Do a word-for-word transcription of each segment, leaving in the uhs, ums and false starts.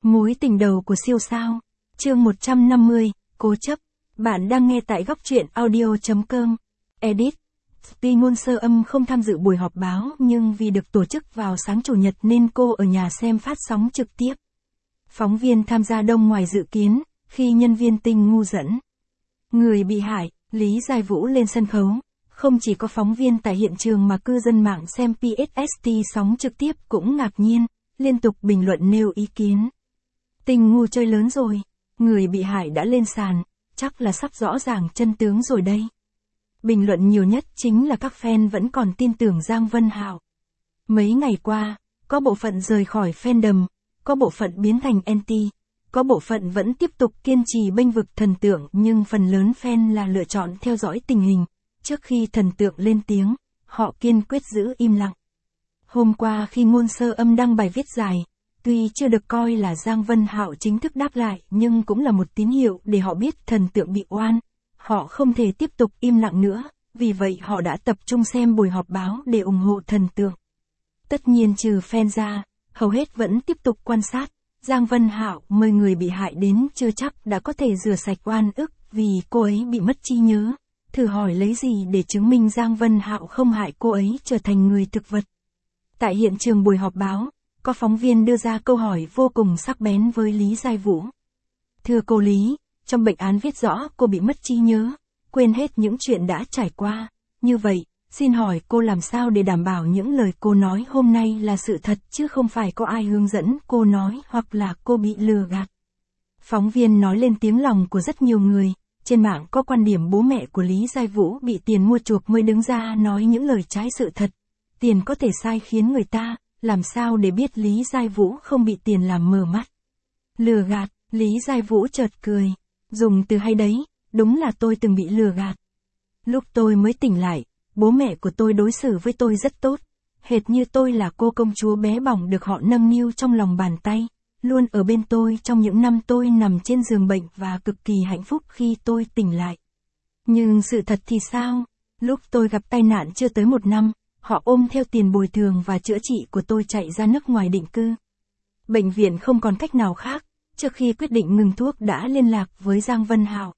Mối tình đầu của siêu sao. Chương một trăm năm mươi, cố chấp. Bạn đang nghe tại góc truyện audio chấm com. Edit. Tuy Ngôn Sơ Âm không tham dự buổi họp báo nhưng vì được tổ chức vào sáng chủ nhật nên cô ở nhà xem phát sóng trực tiếp. Phóng viên tham gia đông ngoài dự kiến, khi nhân viên Tinh Ngu dẫn người bị hại, Lý Giai Vũ lên sân khấu. Không chỉ có phóng viên tại hiện trường mà cư dân mạng xem pê ét ét tê sóng trực tiếp cũng ngạc nhiên, liên tục bình luận nêu ý kiến. Tinh Ngu chơi lớn rồi, người bị hại đã lên sàn, chắc là sắp rõ ràng chân tướng rồi đây. Bình luận nhiều nhất chính là các fan vẫn còn tin tưởng Giang Vân Hạo. Mấy ngày qua, có bộ phận rời khỏi fandom, có bộ phận biến thành anti, có bộ phận vẫn tiếp tục kiên trì bênh vực thần tượng nhưng phần lớn fan là lựa chọn theo dõi tình hình. Trước khi thần tượng lên tiếng, họ kiên quyết giữ im lặng. Hôm qua khi Ngôn Sơ Âm đăng bài viết dài, tuy chưa được coi là Giang Vân Hạo chính thức đáp lại nhưng cũng là một tín hiệu để họ biết thần tượng bị oan. Họ không thể tiếp tục im lặng nữa, vì vậy họ đã tập trung xem buổi họp báo để ủng hộ thần tượng. Tất nhiên trừ fan ra, hầu hết vẫn tiếp tục quan sát. Giang Vân Hạo mời người bị hại đến chưa chắc đã có thể rửa sạch oan ức vì cô ấy bị mất trí nhớ. Thử hỏi lấy gì để chứng minh Giang Vân Hạo không hại cô ấy trở thành người thực vật. Tại hiện trường buổi họp báo, có phóng viên đưa ra câu hỏi vô cùng sắc bén với Lý Giai Vũ. Thưa cô Lý, trong bệnh án viết rõ cô bị mất trí nhớ, quên hết những chuyện đã trải qua. Như vậy, xin hỏi cô làm sao để đảm bảo những lời cô nói hôm nay là sự thật chứ không phải có ai hướng dẫn cô nói hoặc là cô bị lừa gạt. Phóng viên nói lên tiếng lòng của rất nhiều người. Trên mạng có quan điểm bố mẹ của Lý Giai Vũ bị tiền mua chuộc mới đứng ra nói những lời trái sự thật. Tiền có thể sai khiến người ta, làm sao để biết Lý Giai Vũ không bị tiền làm mờ mắt. Lừa gạt, Lý Giai Vũ chợt cười. Dùng từ hay đấy, đúng là tôi từng bị lừa gạt. Lúc tôi mới tỉnh lại, bố mẹ của tôi đối xử với tôi rất tốt. Hệt như tôi là cô công chúa bé bỏng được họ nâng niu trong lòng bàn tay. Luôn ở bên tôi trong những năm tôi nằm trên giường bệnh và cực kỳ hạnh phúc khi tôi tỉnh lại. Nhưng sự thật thì sao? Lúc tôi gặp tai nạn chưa tới một năm, họ ôm theo tiền bồi thường và chữa trị của tôi chạy ra nước ngoài định cư. Bệnh viện không còn cách nào khác, trước khi quyết định ngừng thuốc đã liên lạc với Giang Vân Hạo.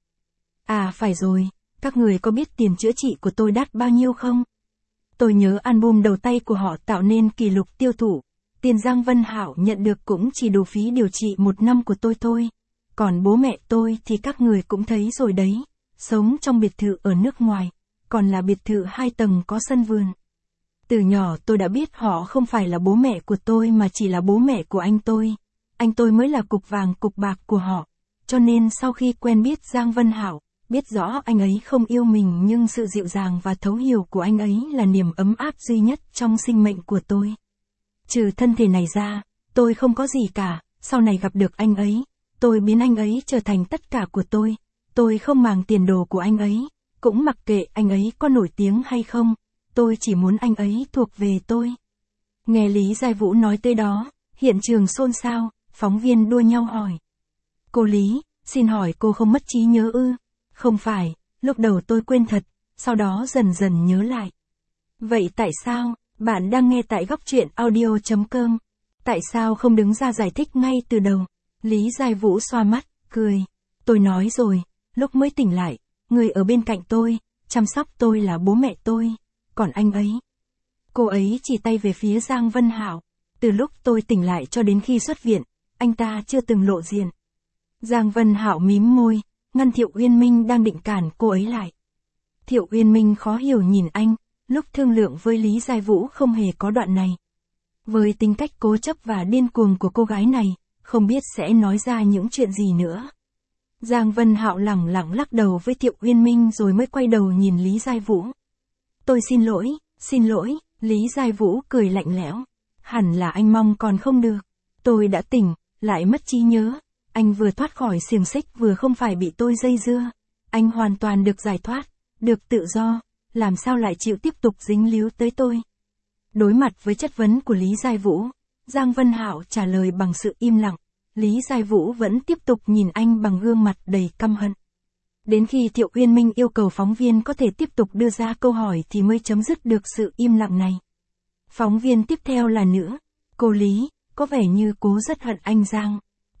À phải rồi, các người có biết tiền chữa trị của tôi đắt bao nhiêu không? Tôi nhớ album đầu tay của họ tạo nên kỷ lục tiêu thụ. Tiền Giang Vân Hạo nhận được cũng chỉ đủ phí điều trị một năm của tôi thôi. Còn bố mẹ tôi thì các người cũng thấy rồi đấy. Sống trong biệt thự ở nước ngoài, còn là biệt thự hai tầng có sân vườn. Từ nhỏ tôi đã biết họ không phải là bố mẹ của tôi mà chỉ là bố mẹ của anh tôi. Anh tôi mới là cục vàng cục bạc của họ. Cho nên sau khi quen biết Giang Vân Hạo, biết rõ anh ấy không yêu mình nhưng sự dịu dàng và thấu hiểu của anh ấy là niềm ấm áp duy nhất trong sinh mệnh của tôi. Trừ thân thể này ra, tôi không có gì cả, sau này gặp được anh ấy, tôi biến anh ấy trở thành tất cả của tôi. Tôi không màng tiền đồ của anh ấy, cũng mặc kệ anh ấy có nổi tiếng hay không, tôi chỉ muốn anh ấy thuộc về tôi. Nghe Lý Giai Vũ nói tới đó, hiện trường xôn xao, phóng viên đua nhau hỏi. Cô Lý, xin hỏi cô không mất trí nhớ ư? Không phải, lúc đầu tôi quên thật, sau đó dần dần nhớ lại. Vậy tại sao? Bạn đang nghe tại góc truyện audio chấm com. Tại sao không đứng ra giải thích ngay từ đầu? Lý Giai Vũ xoa mắt, cười. Tôi nói rồi, lúc mới tỉnh lại, người ở bên cạnh tôi, chăm sóc tôi là bố mẹ tôi. Còn anh ấy. Cô ấy chỉ tay về phía Giang Vân Hạo. Từ lúc tôi tỉnh lại cho đến khi xuất viện, anh ta chưa từng lộ diện. Giang Vân Hạo mím môi, ngăn Thiệu Uyên Minh đang định cản cô ấy lại. Thiệu Uyên Minh khó hiểu nhìn anh. Lúc thương lượng với Lý Giai Vũ không hề có đoạn này. Với tính cách cố chấp và điên cuồng của cô gái này, không biết sẽ nói ra những chuyện gì nữa. Giang Vân Hạo lẳng lặng lắc đầu với Thiệu Uyên Minh rồi mới quay đầu nhìn Lý Giai Vũ. Tôi xin lỗi, xin lỗi, Lý Giai Vũ cười lạnh lẽo. Hẳn là anh mong còn không được. Tôi đã tỉnh, lại mất trí nhớ. Anh vừa thoát khỏi xiềng xích vừa không phải bị tôi dây dưa. Anh hoàn toàn được giải thoát, được tự do. Làm sao lại chịu tiếp tục dính líu tới tôi? Đối mặt với chất vấn của Lý Giai Vũ, Giang Vân Hạo trả lời bằng sự im lặng. Lý Giai Vũ vẫn tiếp tục nhìn anh bằng gương mặt đầy căm hận. Đến khi Thiệu Uyên Minh yêu cầu phóng viên có thể tiếp tục đưa ra câu hỏi thì mới chấm dứt được sự im lặng này. Phóng viên tiếp theo là nữ. Cô Lý, có vẻ như cô rất hận anh Giang.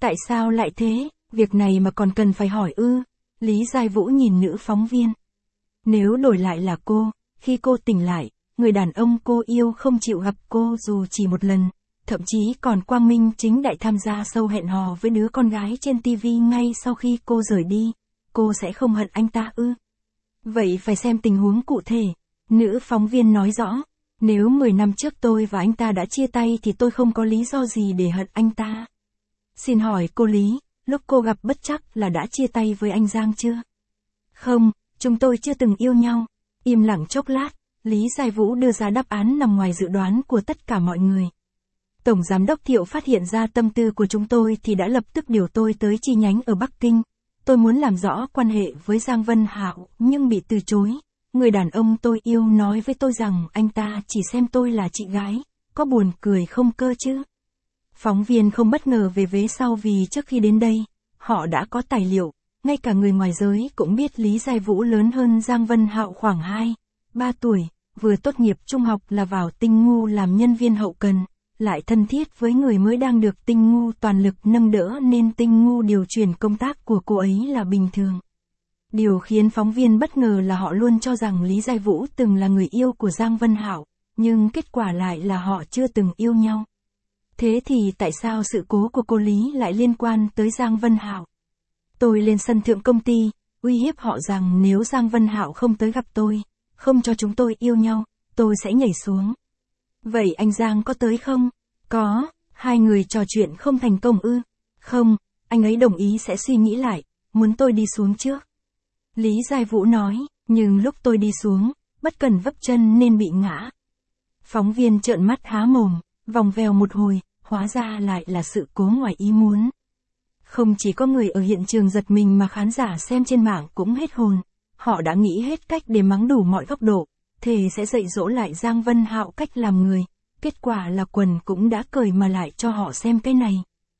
Tại sao lại thế, việc này mà còn cần phải hỏi ư? Lý Giai Vũ nhìn nữ phóng viên. Nếu đổi lại là cô, khi cô tỉnh lại, người đàn ông cô yêu không chịu gặp cô dù chỉ một lần, thậm chí còn quang minh chính đại tham gia show hẹn hò với đứa con gái trên ti vi ngay sau khi cô rời đi, cô sẽ không hận anh ta ư? Vậy phải xem tình huống cụ thể. Nữ phóng viên nói rõ, nếu mười năm trước tôi và anh ta đã chia tay thì tôi không có lý do gì để hận anh ta. Xin hỏi cô Lý, lúc cô gặp bất trắc là đã chia tay với anh Giang chưa? Không, chúng tôi chưa từng yêu nhau. Im lặng chốc lát, Lý Giai Vũ đưa ra đáp án nằm ngoài dự đoán của tất cả mọi người. Tổng Giám đốc Thiệu phát hiện ra tâm tư của chúng tôi thì đã lập tức điều tôi tới chi nhánh ở Bắc Kinh. Tôi muốn làm rõ quan hệ với Giang Vân Hạo nhưng bị từ chối. Người đàn ông tôi yêu nói với tôi rằng anh ta chỉ xem tôi là chị gái, có buồn cười không cơ chứ? Phóng viên không bất ngờ về vế sau vì trước khi đến đây, họ đã có tài liệu, ngay cả người ngoài giới cũng biết Lý Giai Vũ lớn hơn Giang Vân Hạo khoảng hai, ba tuổi, vừa tốt nghiệp trung học là vào Tinh Ngu làm nhân viên hậu cần, lại thân thiết với người mới đang được Tinh Ngu toàn lực nâng đỡ nên Tinh Ngu điều chuyển công tác của cô ấy là bình thường. Điều khiến phóng viên bất ngờ là họ luôn cho rằng Lý Giai Vũ từng là người yêu của Giang Vân Hạo, nhưng kết quả lại là họ chưa từng yêu nhau. Thế thì tại sao sự cố của cô Lý lại liên quan tới Giang Vân Hạo? Tôi lên sân thượng công ty, uy hiếp họ rằng nếu Giang Vân Hạo không tới gặp tôi, không cho chúng tôi yêu nhau, tôi sẽ nhảy xuống. Vậy anh Giang có tới không? Có, hai người trò chuyện không thành công ư? Không, anh ấy đồng ý sẽ suy nghĩ lại, muốn tôi đi xuống trước. Lý Giai Vũ nói, nhưng lúc tôi đi xuống, bất cẩn vấp chân nên bị ngã. Phóng viên trợn mắt há mồm, vòng vèo một hồi, hóa ra lại là sự cố ngoài ý muốn. Không chỉ có người ở hiện trường giật mình mà khán giả xem trên mạng cũng hết hồn. Họ đã nghĩ hết cách để mắng đủ mọi góc độ, thề sẽ dạy dỗ lại Giang Vân Hạo cách làm người. Kết quả là quần cũng đã cởi mà lại cho họ xem cái này.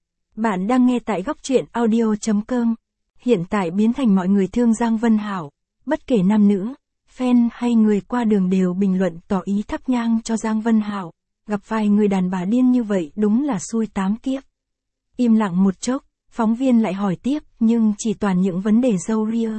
Bạn đang nghe tại góc truyện audio chấm com. Hiện tại biến thành mọi người thương Giang Vân Hạo, bất kể nam nữ, fan hay người qua đường đều bình luận tỏ ý thắp nhang cho Giang Vân Hạo. Gặp vài người đàn bà điên như vậy đúng là xui tám kiếp. Im lặng một chốc, phóng viên lại hỏi tiếp nhưng chỉ toàn những vấn đề râu ria.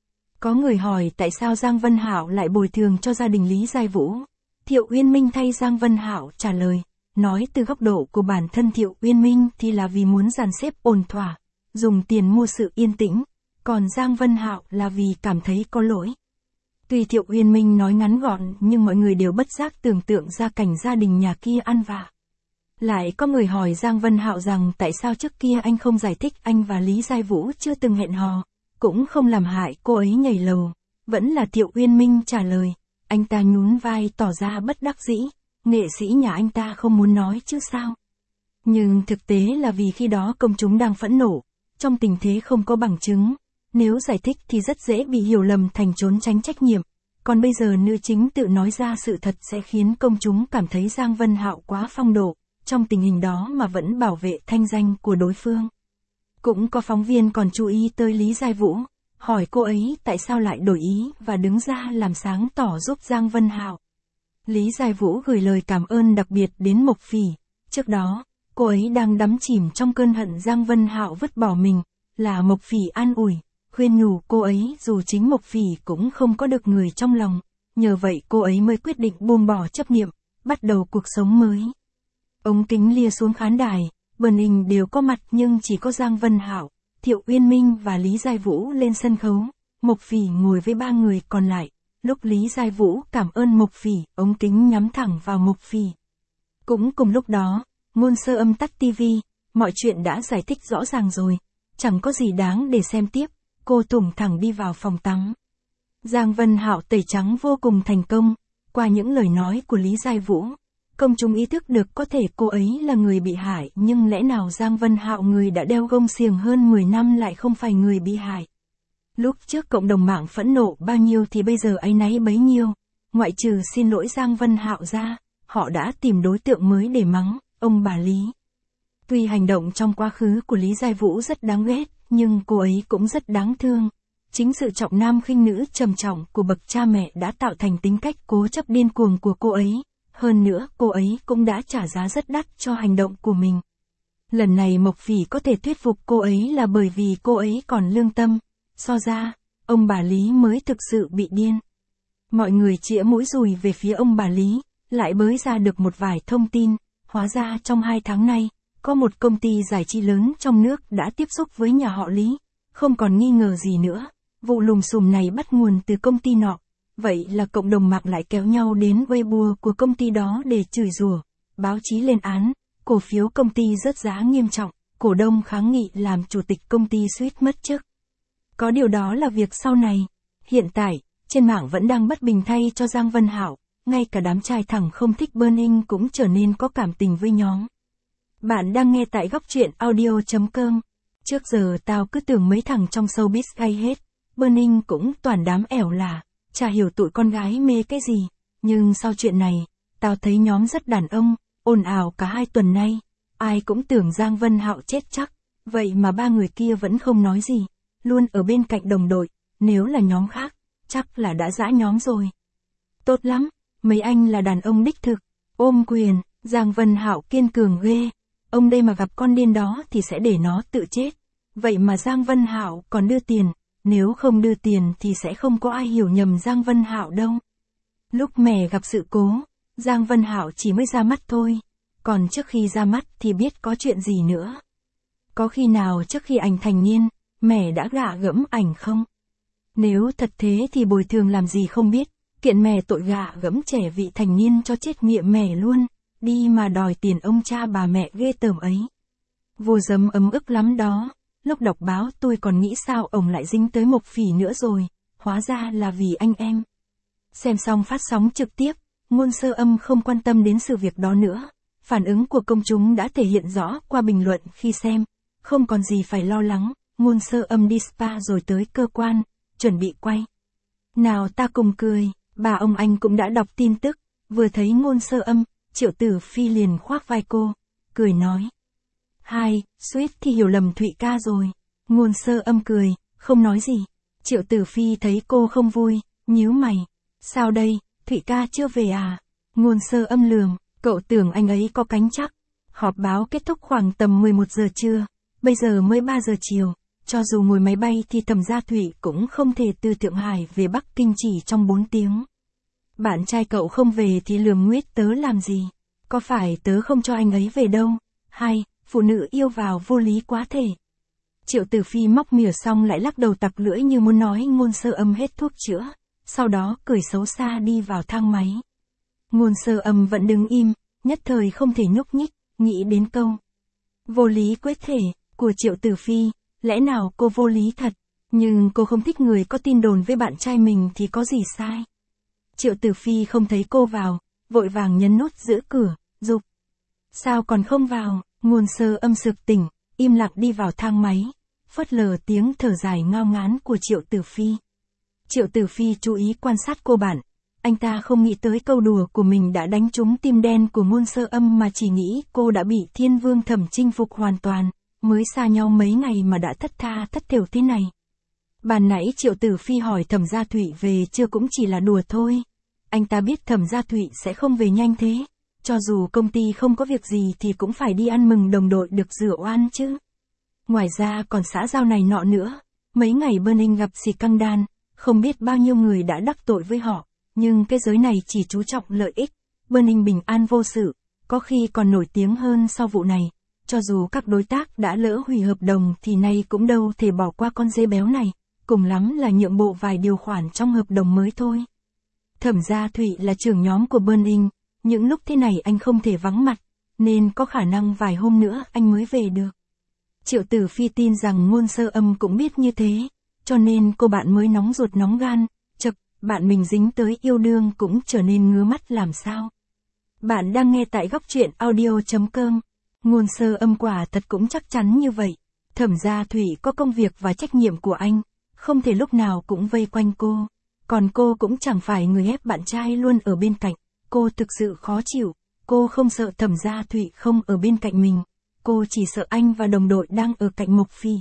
Có người hỏi tại sao Giang Vân Hạo lại bồi thường cho gia đình Lý Giai Vũ. Thiệu Uyên Minh thay Giang Vân Hạo trả lời, nói từ góc độ của bản thân Thiệu Uyên Minh thì là vì muốn dàn xếp ổn thỏa, dùng tiền mua sự yên tĩnh, còn Giang Vân Hạo là vì cảm thấy có lỗi. Tuy Thiệu Uyên Minh nói ngắn gọn nhưng mọi người đều bất giác tưởng tượng ra cảnh gia đình nhà kia ăn vạ. Lại có người hỏi Giang Vân Hạo rằng tại sao trước kia anh không giải thích anh và Lý Giai Vũ chưa từng hẹn hò, cũng không làm hại cô ấy nhảy lầu. Vẫn là Thiệu Uyên Minh trả lời, anh ta nhún vai tỏ ra bất đắc dĩ, nghệ sĩ nhà anh ta không muốn nói chứ sao. Nhưng thực tế là vì khi đó công chúng đang phẫn nộ, trong tình thế không có bằng chứng. Nếu giải thích thì rất dễ bị hiểu lầm thành trốn tránh trách nhiệm, còn bây giờ nữ chính tự nói ra sự thật sẽ khiến công chúng cảm thấy Giang Vân Hạo quá phong độ, trong tình hình đó mà vẫn bảo vệ thanh danh của đối phương. Cũng có phóng viên còn chú ý tới Lý Giai Vũ, hỏi cô ấy tại sao lại đổi ý và đứng ra làm sáng tỏ giúp Giang Vân Hạo. Lý Giai Vũ gửi lời cảm ơn đặc biệt đến Mộc Phỉ, trước đó, cô ấy đang đắm chìm trong cơn hận Giang Vân Hạo vứt bỏ mình, là Mộc Phỉ an ủi, khuyên nhủ cô ấy dù chính Mộc Phỉ cũng không có được người trong lòng, nhờ vậy cô ấy mới quyết định buông bỏ chấp niệm, bắt đầu cuộc sống mới. Ống kính lia xuống khán đài, Bần Hình đều có mặt nhưng chỉ có Giang Vân Hạo, Thiệu Uyên Minh và Lý Giai Vũ lên sân khấu, Mộc Phỉ ngồi với ba người còn lại. Lúc Lý Giai Vũ cảm ơn Mộc Phỉ, ống kính nhắm thẳng vào Mộc Phỉ. Cũng cùng lúc đó, Ngôn Sơ Âm tắt tivi, mọi chuyện đã giải thích rõ ràng rồi, chẳng có gì đáng để xem tiếp, cô thủng thẳng đi vào phòng tắm. Giang Vân Hạo tẩy trắng vô cùng thành công, qua những lời nói của Lý Giai Vũ, công chúng ý thức được có thể cô ấy là người bị hại nhưng lẽ nào Giang Vân Hạo người đã đeo gông xiềng hơn mười năm lại không phải người bị hại. Lúc trước cộng đồng mạng phẫn nộ bao nhiêu thì bây giờ áy náy bấy nhiêu, ngoại trừ xin lỗi Giang Vân Hạo ra, họ đã tìm đối tượng mới để mắng, ông bà Lý. Tuy hành động trong quá khứ của Lý Giai Vũ rất đáng ghét, nhưng cô ấy cũng rất đáng thương. Chính sự trọng nam khinh nữ trầm trọng của bậc cha mẹ đã tạo thành tính cách cố chấp điên cuồng của cô ấy. Hơn nữa, cô ấy cũng đã trả giá rất đắt cho hành động của mình. Lần này Mộc Phỉ có thể thuyết phục cô ấy là bởi vì cô ấy còn lương tâm. So ra, ông bà Lý mới thực sự bị điên. Mọi người chĩa mũi dùi về phía ông bà Lý, lại bới ra được một vài thông tin. Hóa ra trong hai tháng nay, có một công ty giải trí lớn trong nước đã tiếp xúc với nhà họ Lý. Không còn nghi ngờ gì nữa, vụ lùm xùm này bắt nguồn từ công ty nọ. Vậy là cộng đồng mạng lại kéo nhau đến Weibo của công ty đó để chửi rủa, báo chí lên án, cổ phiếu công ty rớt giá nghiêm trọng, cổ đông kháng nghị làm chủ tịch công ty suýt mất chức. Có điều đó là việc sau này. Hiện tại, trên mạng vẫn đang bất bình thay cho Giang Vân Hạo, ngay cả đám trai thẳng không thích Burning cũng trở nên có cảm tình với nhóm. Bạn đang nghe tại góc truyện audio chấm com. Trước giờ tao cứ tưởng mấy thằng trong showbiz gay hết, Burning cũng toàn đám ẻo lả, chả hiểu tụi con gái mê cái gì, nhưng sau chuyện này, tao thấy nhóm rất đàn ông, ồn ào cả hai tuần nay, ai cũng tưởng Giang Vân Hạo chết chắc, vậy mà ba người kia vẫn không nói gì, luôn ở bên cạnh đồng đội, nếu là nhóm khác, chắc là đã giã nhóm rồi. Tốt lắm, mấy anh là đàn ông đích thực, ôm quyền, Giang Vân Hạo kiên cường ghê, ông đây mà gặp con điên đó thì sẽ để nó tự chết, vậy mà Giang Vân Hạo còn đưa tiền, nếu không đưa tiền thì sẽ không có ai hiểu nhầm Giang Vân Hạo đâu. Lúc mẹ gặp sự cố, Giang Vân Hạo chỉ mới ra mắt thôi, còn trước khi ra mắt thì biết có chuyện gì nữa. Có khi nào trước khi ảnh thành niên, mẹ đã gạ gẫm ảnh không? Nếu thật thế thì bồi thường làm gì không biết, kiện mẹ tội gạ gẫm trẻ vị thành niên cho chết miệng mẹ luôn, đi mà đòi tiền ông cha bà mẹ ghê tởm ấy. Vô dấm ấm ức lắm đó, lúc đọc báo tôi còn nghĩ sao ông lại dính tới Mộc Phỉ nữa rồi, hóa ra là vì anh em. Xem xong phát sóng trực tiếp, Ngôn Sơ Âm không quan tâm đến sự việc đó nữa, phản ứng của công chúng đã thể hiện rõ qua bình luận khi xem, không còn gì phải lo lắng, Ngôn Sơ Âm đi spa rồi tới cơ quan, chuẩn bị quay. Nào ta cùng cười, bà ông anh cũng đã đọc tin tức, vừa thấy Ngôn Sơ Âm, Triệu Tử Phi liền khoác vai cô, cười nói. Hai, suýt thì hiểu lầm Thụy ca rồi. Ngôn Sơ Âm cười, không nói gì. Triệu Tử Phi thấy cô không vui, nhíu mày. Sao đây, Thụy ca chưa về à? Ngôn Sơ Âm lườm, cậu tưởng anh ấy có cánh chắc. Họp báo kết thúc khoảng tầm mười một giờ trưa, bây giờ mới ba giờ chiều. Cho dù ngồi máy bay thì Thẩm Gia Thụy cũng không thể từ Thượng Hải về Bắc Kinh chỉ trong bốn tiếng. Bạn trai cậu không về thì lườm nguyết tớ làm gì? Có phải tớ không cho anh ấy về đâu? Hai, phụ nữ yêu vào vô lý quá thể. Triệu Tử Phi móc mỉa xong lại lắc đầu tặc lưỡi như muốn nói Ngôn Sơ Âm hết thuốc chữa, sau đó cười xấu xa đi vào thang máy. Ngôn Sơ Âm vẫn đứng im, nhất thời không thể nhúc nhích, nghĩ đến câu vô lý quyết thể của Triệu Tử Phi, lẽ nào cô vô lý thật, nhưng cô không thích người có tin đồn với bạn trai mình thì có gì sai. Triệu Tử Phi không thấy cô vào, vội vàng nhấn nút giữ cửa, giục. Sao còn không vào? Ngôn Sơ Âm sực tỉnh, im lặng đi vào thang máy, phớt lờ tiếng thở dài ngao ngán của Triệu Tử Phi. Triệu Tử Phi chú ý quan sát cô bạn, anh ta không nghĩ tới câu đùa của mình đã đánh trúng tim đen của Ngôn Sơ Âm mà chỉ nghĩ cô đã bị Thiên Vương Thẩm chinh phục hoàn toàn, mới xa nhau mấy ngày mà đã thất tha thất thểu thế này. Bàn nãy Triệu Tử Phi hỏi Thẩm Gia Thụy về chưa cũng chỉ là đùa thôi. Anh ta biết Thẩm Gia Thụy sẽ không về nhanh thế. Cho dù công ty không có việc gì thì cũng phải đi ăn mừng đồng đội được rửa oan chứ. Ngoài ra còn xã giao này nọ nữa. Mấy ngày Burning gặp xì căng đan, không biết bao nhiêu người đã đắc tội với họ. Nhưng cái giới này chỉ chú trọng lợi ích. Burning bình an vô sự, có khi còn nổi tiếng hơn sau vụ này. Cho dù các đối tác đã lỡ hủy hợp đồng thì nay cũng đâu thể bỏ qua con dê béo này. Cùng lắm là nhượng bộ vài điều khoản trong hợp đồng mới thôi. Thẩm Gia Thụy là trưởng nhóm của Burning. Những lúc thế này anh không thể vắng mặt, nên có khả năng vài hôm nữa anh mới về được. Triệu Tử Phi tin rằng Ngôn Sơ Âm cũng biết như thế, cho nên cô bạn mới nóng ruột nóng gan, chật, bạn mình dính tới yêu đương cũng trở nên ngứa mắt làm sao. Bạn đang nghe tại góc truyện audio chấm com. Ngôn Sơ Âm quả thật cũng chắc chắn như vậy. Thẩm Gia Thụy có công việc và trách nhiệm của anh, không thể lúc nào cũng vây quanh cô. Còn cô cũng chẳng phải người ép bạn trai luôn ở bên cạnh. Cô thực sự khó chịu, cô không sợ Thẩm Gia Thụy không ở bên cạnh mình, cô chỉ sợ anh và đồng đội đang ở cạnh Mộc Phỉ.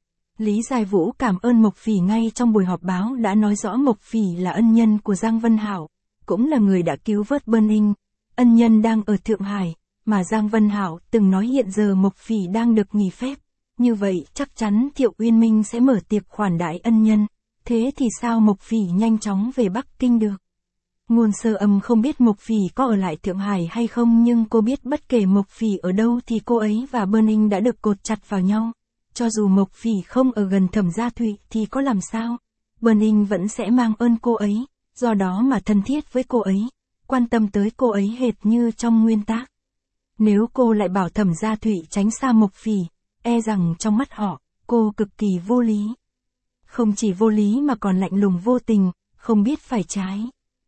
Lý Giai Vũ cảm ơn Mộc Phỉ ngay trong buổi họp báo đã nói rõ Mộc Phỉ là ân nhân của Giang Vân Hạo, cũng là người đã cứu vớt Burning. Ân nhân đang ở Thượng Hải, mà Giang Vân Hạo từng nói hiện giờ Mộc Phỉ đang được nghỉ phép, như vậy chắc chắn Thiệu Uyên Minh sẽ mở tiệc khoản đãi ân nhân, thế thì sao Mộc Phỉ nhanh chóng về Bắc Kinh được? Ngôn Sơ Âm không biết Mộc Phỉ có ở lại Thượng Hải hay không, nhưng cô biết bất kể Mộc Phỉ ở đâu thì cô ấy và Burning đã được cột chặt vào nhau. Cho dù Mộc Phỉ không ở gần Thẩm Gia Thụy thì có làm sao? Burning vẫn sẽ mang ơn cô ấy, do đó mà thân thiết với cô ấy, quan tâm tới cô ấy hệt như trong nguyên tác. Nếu cô lại bảo Thẩm Gia Thụy tránh xa Mộc Phỉ, e rằng trong mắt họ, cô cực kỳ vô lý. Không chỉ vô lý mà còn lạnh lùng vô tình, không biết phải trái.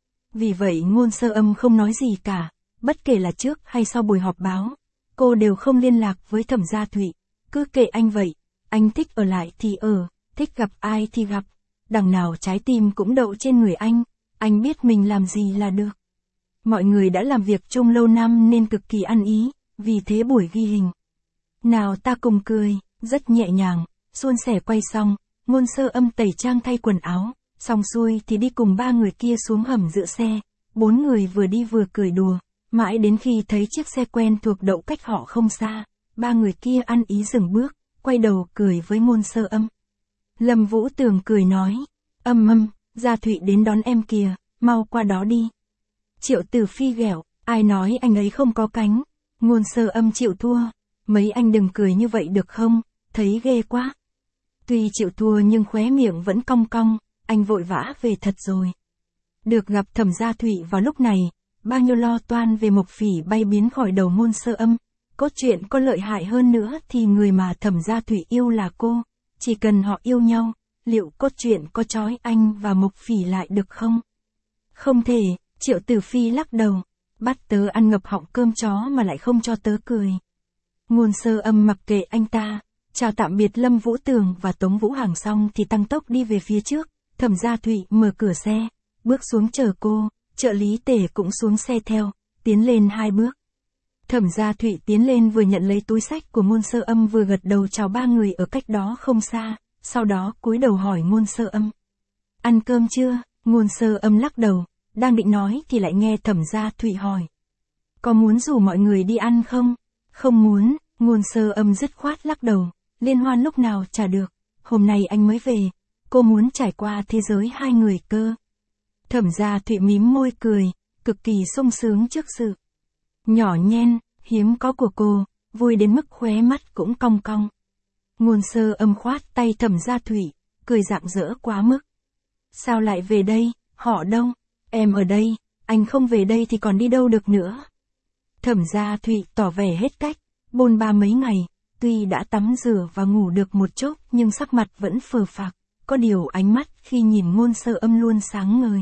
Vì vậy Ngôn Sơ Âm không nói gì cả, bất kể là trước hay sau buổi họp báo, cô đều không liên lạc với Thẩm Gia Thụy, cứ kệ anh vậy, anh thích ở lại thì ở, thích gặp ai thì gặp, đằng nào trái tim cũng đậu trên người anh, anh biết mình làm gì là được. Mọi người đã làm việc chung lâu năm nên cực kỳ ăn ý, vì thế buổi ghi hình. Nào ta cùng cười, rất nhẹ nhàng, suôn sẻ quay xong, Ngôn Sơ Âm tẩy trang thay quần áo, xong xuôi thì đi cùng ba người kia xuống hầm giữ xe, bốn người vừa đi vừa cười đùa, mãi đến khi thấy chiếc xe quen thuộc đậu cách họ không xa, ba người kia ăn ý dừng bước, quay đầu cười với Ngôn Sơ Âm. Lâm Vũ Tường cười nói, Âm Âm, Gia Thụy đến đón em kìa, mau qua đó đi. Triệu Tử Phi ghẹo, ai nói anh ấy không có cánh, Ngôn Sơ Âm chịu thua, mấy anh đừng cười như vậy được không, thấy ghê quá. Tuy chịu thua nhưng khóe miệng vẫn cong cong, anh vội vã về thật rồi. Được gặp Thẩm Gia Thụy vào lúc này, bao nhiêu lo toan về Mộc Phỉ bay biến khỏi đầu Ngôn Sơ Âm. Cốt truyện có lợi hại hơn nữa thì người mà Thẩm Gia Thụy yêu là cô, chỉ cần họ yêu nhau, liệu cốt truyện có trói anh và Mộc Phỉ lại được không? Không thể, Triệu Tử Phi lắc đầu, bắt tớ ăn ngập họng cơm chó mà lại không cho tớ cười. Ngôn Sơ Âm mặc kệ anh ta, chào tạm biệt Lâm Vũ Tường và Tống Vũ Hàng xong thì tăng tốc đi về phía trước. Thẩm Gia Thụy mở cửa xe, bước xuống chờ cô, trợ lý Tề cũng xuống xe theo, tiến lên hai bước. Thẩm Gia Thụy tiến lên vừa nhận lấy túi xách của Ngôn Sơ Âm vừa gật đầu chào ba người ở cách đó không xa, sau đó cúi đầu hỏi Ngôn Sơ Âm. Ăn cơm chưa? Ngôn Sơ Âm lắc đầu, đang định nói thì lại nghe Thẩm Gia Thụy hỏi. Có muốn rủ mọi người đi ăn không? Không muốn, Ngôn Sơ Âm dứt khoát lắc đầu, liên hoan lúc nào chả được, hôm nay anh mới về. Cô muốn trải qua thế giới hai người cơ. Thẩm Gia Thụy mím môi cười, cực kỳ sung sướng trước sự nhỏ nhen, hiếm có của cô, vui đến mức khóe mắt cũng cong cong. Ngôn Sơ Âm khoát tay Thẩm Gia Thụy, cười rạng rỡ quá mức. Sao lại về đây, họ đâu? Em ở đây, anh không về đây thì còn đi đâu được nữa. Thẩm Gia Thụy tỏ vẻ hết cách, bôn ba mấy ngày, tuy đã tắm rửa và ngủ được một chút nhưng sắc mặt vẫn phờ phạc. Có điều ánh mắt khi nhìn Ngôn Sơ Âm luôn sáng ngời.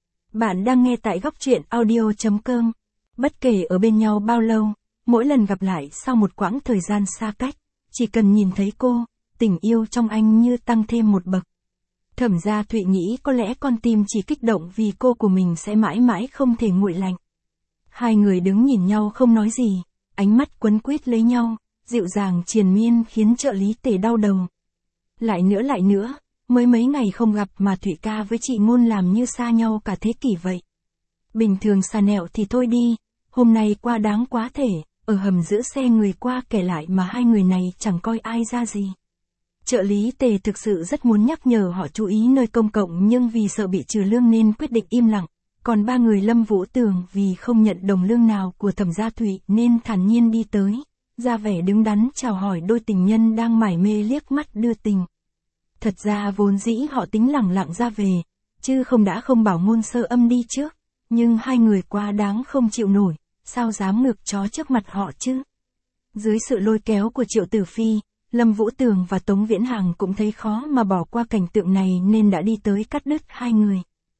Bạn đang nghe tại góc truyện audio chấm com. Bất kể ở bên nhau bao lâu, mỗi lần gặp lại sau một quãng thời gian xa cách, chỉ cần nhìn thấy cô, tình yêu trong anh như tăng thêm một bậc. Thẩm Gia Thụy nghĩ có lẽ con tim chỉ kích động vì cô của mình sẽ mãi mãi không thể nguội lạnh. Hai người đứng nhìn nhau không nói gì, ánh mắt quấn quýt lấy nhau, dịu dàng triền miên khiến trợ lý Tề đau đầu. Lại nữa lại nữa. Mới mấy ngày không gặp mà Thụy ca với chị Ngôn làm như xa nhau cả thế kỷ vậy. Bình thường xà nẹo thì thôi đi, hôm nay qua đáng quá thể, ở hầm giữ xe người qua kể lại mà hai người này chẳng coi ai ra gì. Trợ lý Tề thực sự rất muốn nhắc nhở họ chú ý nơi công cộng nhưng vì sợ bị trừ lương nên quyết định im lặng, còn ba người Lâm Vũ Tường vì không nhận đồng lương nào của Thẩm Gia Thụy nên thản nhiên đi tới, ra vẻ đứng đắn chào hỏi đôi tình nhân đang mải mê liếc mắt đưa tình. Thật ra vốn dĩ họ tính lẳng lặng ra về, chứ không đã không bảo Ngôn Sơ Âm đi trước, nhưng hai người quá đáng không chịu nổi, sao dám ngược chó trước mặt họ chứ. Dưới sự lôi kéo của Triệu Tử Phi, Lâm Vũ Tường và Tống Viễn Hằng cũng thấy khó mà bỏ qua cảnh tượng này nên đã đi tới cắt đứt hai người.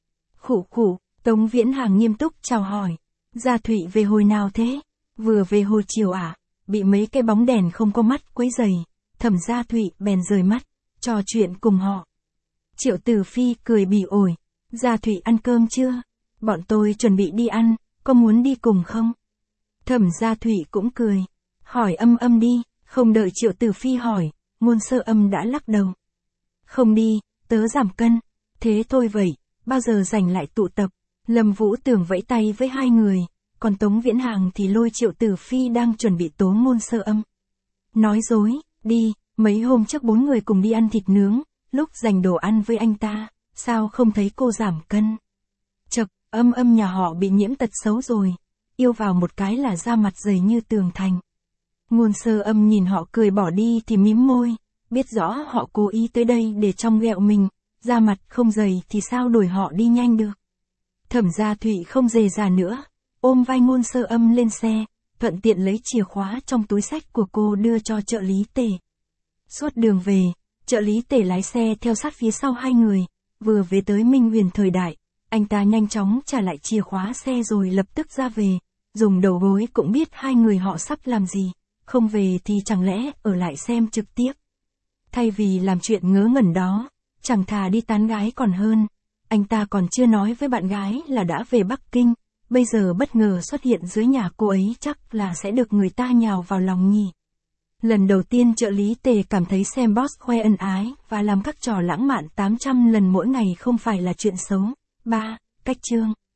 Khụ khụ, Tống Viễn Hằng nghiêm túc chào hỏi, Gia Thụy về hồi nào thế? Vừa về hồi chiều à? Bị mấy cái bóng đèn không có mắt quấy rầy, Thẩm Gia Thụy bèn rời mắt, trò chuyện cùng họ. Triệu Tử Phi cười bỉ ổi, Gia Thụy ăn cơm chưa? Bọn tôi chuẩn bị đi ăn, có muốn đi cùng không? Thẩm Gia Thụy cũng cười, hỏi Âm Âm đi, không đợi Triệu Tử Phi hỏi, Ngôn Sơ Âm đã lắc đầu. Không đi, tớ giảm cân, thế thôi vậy, bao giờ rảnh lại tụ tập. Lâm Vũ Tường vẫy tay với hai người, còn Tống Viễn Hàng thì lôi Triệu Tử Phi đang chuẩn bị tố Ngôn Sơ Âm. Nói dối, đi, mấy hôm trước bốn người cùng đi ăn thịt nướng, lúc dành đồ ăn với anh ta, sao không thấy cô giảm cân. Chật, Âm Âm nhà họ bị nhiễm tật xấu rồi, yêu vào một cái là da mặt dày như tường thành. Ngôn Sơ Âm nhìn họ cười bỏ đi thì mím môi, biết rõ họ cố ý tới đây để trong ghẹo mình, da mặt không dày thì sao đuổi họ đi nhanh được. Thẩm Gia Thụy không dề dà nữa, ôm vai Ngôn Sơ Âm lên xe, thuận tiện lấy chìa khóa trong túi xách của cô đưa cho trợ lý Tề. Suốt đường về, trợ lý Tề lái xe theo sát phía sau hai người, vừa về tới Minh Huyền Thời Đại, anh ta nhanh chóng trả lại chìa khóa xe rồi lập tức ra về, dùng đầu gối cũng biết hai người họ sắp làm gì, không về thì chẳng lẽ ở lại xem trực tiếp. Thay vì làm chuyện ngớ ngẩn đó, chẳng thà đi tán gái còn hơn. Anh ta còn chưa nói với bạn gái là đã về Bắc Kinh, bây giờ bất ngờ xuất hiện dưới nhà cô ấy chắc là sẽ được người ta nhào vào lòng nhỉ. Lần đầu tiên trợ lý Tề cảm thấy xem boss khoe ân ái và làm các trò lãng mạn tám trăm lần mỗi ngày không phải là chuyện xấu. ba. Cách chương